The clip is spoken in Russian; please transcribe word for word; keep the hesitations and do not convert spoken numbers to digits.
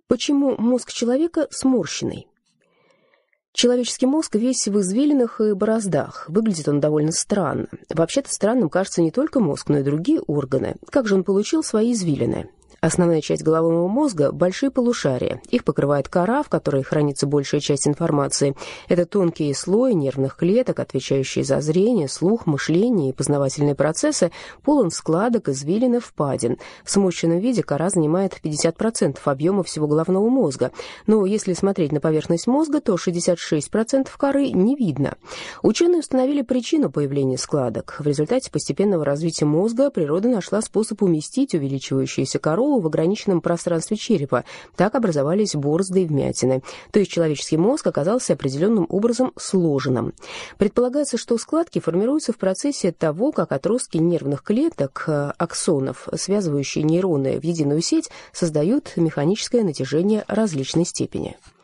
Почему мозг человека сморщенный? Человеческий мозг весь в извилинах и бороздах. Выглядит он довольно странно. Вообще-то странным кажется не только мозг, но и другие органы. Как же он получил свои извилины? Основная часть головного мозга – большие полушария. Их покрывает кора, в которой хранится большая часть информации. Это тонкий слой нервных клеток, отвечающий за зрение, слух, мышление и познавательные процессы, полон складок, извилин и впадин. В сморщенном виде кора занимает пятьдесят процентов объема всего головного мозга. Но если смотреть на поверхность мозга, то шестьдесят шесть процентов коры не видно. Ученые установили причину появления складок. В результате постепенного развития мозга природа нашла способ уместить увеличивающуюся кору в ограниченном пространстве черепа. Так образовались борозды и вмятины. То есть человеческий мозг оказался определенным образом сложенным. Предполагается, что складки формируются в процессе того, как отростки нервных клеток, аксонов, связывающие нейроны в единую сеть, создают механическое натяжение различной степени.